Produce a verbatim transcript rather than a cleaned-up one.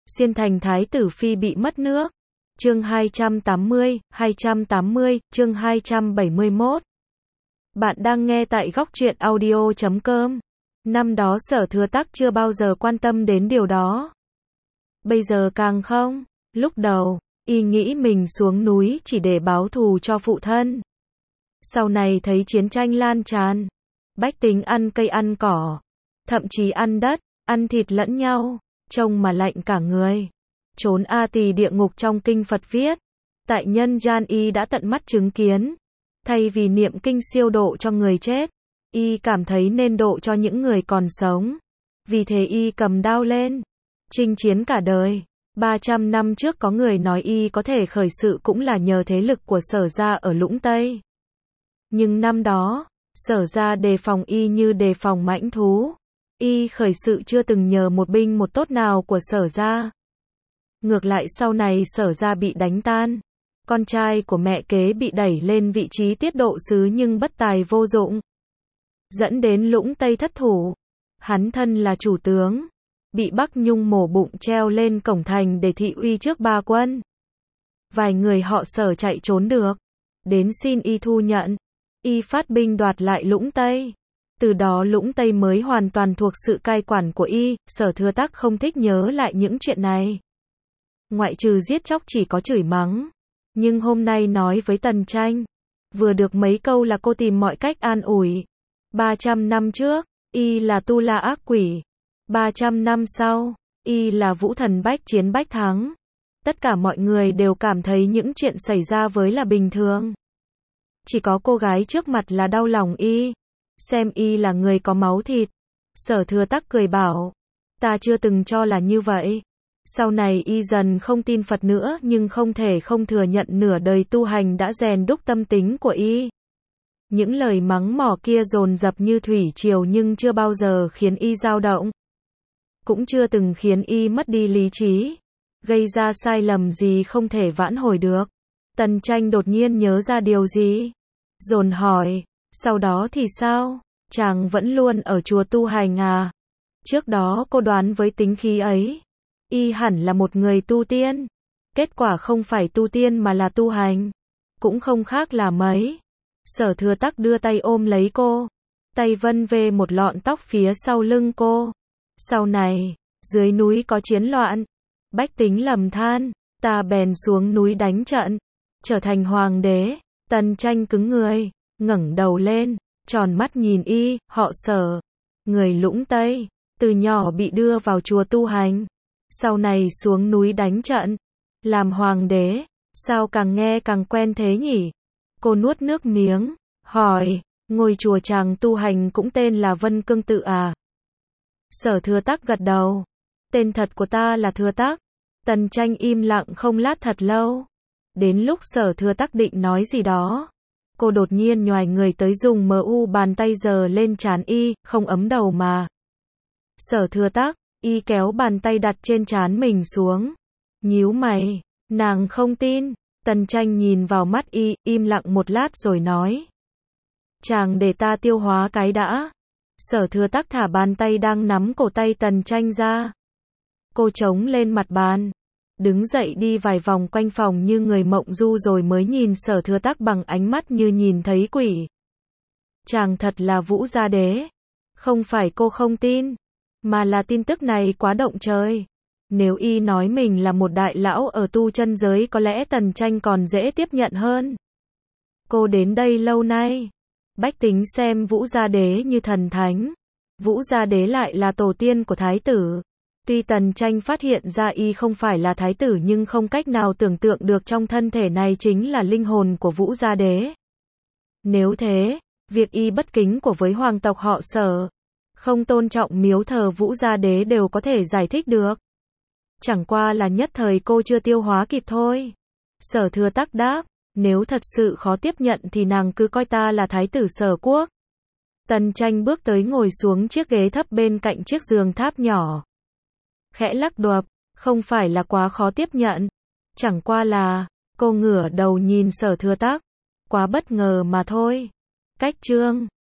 Xuyên thành thái tử phi bị mất nước. Chương hai trăm tám mươi, hai trăm tám mươi, chương hai trăm bảy mươi mốt. Bạn đang nghe tại góc truyện audio chấm com. Năm đó Sở Thừa Tắc chưa bao giờ quan tâm đến điều đó. Bây giờ càng không. Lúc đầu, y nghĩ mình xuống núi chỉ để báo thù cho phụ thân. Sau này thấy chiến tranh lan tràn, bách tính ăn cây ăn cỏ, thậm chí ăn đất, ăn thịt lẫn nhau, trông mà lạnh cả người. Trốn A Tỳ địa ngục trong kinh Phật viết, tại nhân gian y đã tận mắt chứng kiến. Thay vì niệm kinh siêu độ cho người chết, y cảm thấy nên độ cho những người còn sống. Vì thế y cầm đao lên, chinh chiến cả đời. ba trăm năm trước có người nói y có thể khởi sự cũng là nhờ thế lực của Sở gia ở Lũng Tây. Nhưng năm đó, Sở gia đề phòng y như đề phòng mãnh thú. Y khởi sự chưa từng nhờ một binh một tốt nào của Sở gia. Ngược lại sau này Sở gia bị đánh tan. Con trai của mẹ kế bị đẩy lên vị trí tiết độ sứ nhưng bất tài vô dụng. Dẫn đến Lũng Tây thất thủ. Hắn thân là chủ tướng. Bị Bắc Nhung mổ bụng treo lên cổng thành để thị uy trước ba quân. Vài người họ Sở chạy trốn được. Đến xin y thu nhận. Y phát binh đoạt lại Lũng Tây. Từ đó Lũng Tây mới hoàn toàn thuộc sự cai quản của y. Sở Thừa Tắc không thích nhớ lại những chuyện này. Ngoại trừ giết chóc chỉ có chửi mắng. Nhưng hôm nay nói với Tần Tranh, vừa được mấy câu là cô tìm mọi cách an ủi. ba trăm năm trước, y là tu la ác quỷ. ba trăm năm sau, y là vũ thần bách chiến bách thắng. Tất cả mọi người đều cảm thấy những chuyện xảy ra với là bình thường. Chỉ có cô gái trước mặt là đau lòng y. Xem y là người có máu thịt. Sở Thừa Tắc cười bảo, ta chưa từng cho là như vậy. Sau này y dần không tin Phật nữa nhưng không thể không thừa nhận nửa đời tu hành đã rèn đúc tâm tính của y. Những lời mắng mỏ kia dồn dập như thủy triều nhưng chưa bao giờ khiến y dao động. Cũng chưa từng khiến y mất đi lý trí. Gây ra sai lầm gì không thể vãn hồi được. Tần Tranh đột nhiên nhớ ra điều gì. Dồn hỏi, sau đó thì sao? Chàng vẫn luôn ở chùa tu hành à? Trước đó cô đoán với tính khí ấy. Y hẳn là một người tu tiên. Kết quả không phải tu tiên mà là tu hành. Cũng không khác là mấy. Sở Thừa Tắc đưa tay ôm lấy cô. Tay vân về một lọn tóc phía sau lưng cô. Sau này, dưới núi có chiến loạn. Bách tính lầm than. Ta bèn xuống núi đánh trận. Trở thành hoàng đế. Tần Tranh cứng người. Ngẩng đầu lên. Tròn mắt nhìn y. Họ Sở. Người Lũng Tây. Từ nhỏ bị đưa vào chùa tu hành. Sau này xuống núi đánh trận. Làm hoàng đế. Sao càng nghe càng quen thế nhỉ? Cô nuốt nước miếng. Hỏi. Ngôi chùa chàng tu hành cũng tên là Vân Cương Tự à? Sở Thừa Tắc gật đầu. Tên thật của ta là Thừa Tắc. Tần Tranh im lặng không lát thật lâu. Đến lúc Sở Thừa Tắc định nói gì đó. Cô đột nhiên nhoài người tới dùng mờ u bàn tay giơ lên trán y. Không ấm đầu mà. Sở Thừa Tắc. Y kéo bàn tay đặt trên trán mình xuống. Nhíu mày. Nàng không tin. Tần Tranh nhìn vào mắt y, im lặng một lát rồi nói. Chàng để ta tiêu hóa cái đã. Sở Thừa Tắc thả bàn tay đang nắm cổ tay Tần Tranh ra. Cô chống lên mặt bàn. Đứng dậy đi vài vòng quanh phòng như người mộng du rồi mới nhìn Sở Thừa Tắc bằng ánh mắt như nhìn thấy quỷ. Chàng thật là Vũ Gia Đế. Không phải cô không tin. Mà là tin tức này quá động trời. Nếu y nói mình là một đại lão ở tu chân giới có lẽ Tần Tranh còn dễ tiếp nhận hơn. Cô đến đây lâu nay. Bách tính xem Vũ Gia Đế như thần thánh. Vũ Gia Đế lại là tổ tiên của thái tử. Tuy Tần Tranh phát hiện ra y không phải là thái tử nhưng không cách nào tưởng tượng được trong thân thể này chính là linh hồn của Vũ Gia Đế. Nếu thế, việc y bất kính của với hoàng tộc họ Sở, không tôn trọng miếu thờ Vũ Gia Đế đều có thể giải thích được. Chẳng qua là nhất thời cô chưa tiêu hóa kịp thôi. Sở Thừa Tắc đáp, nếu thật sự khó tiếp nhận thì nàng cứ coi ta là thái tử Sở quốc. Tần Tranh bước tới ngồi xuống chiếc ghế thấp bên cạnh chiếc giường tháp nhỏ. Khẽ lắc đầu, không phải là quá khó tiếp nhận. Chẳng qua là, cô ngửa đầu nhìn Sở Thừa Tắc. Quá bất ngờ mà thôi. Cách chương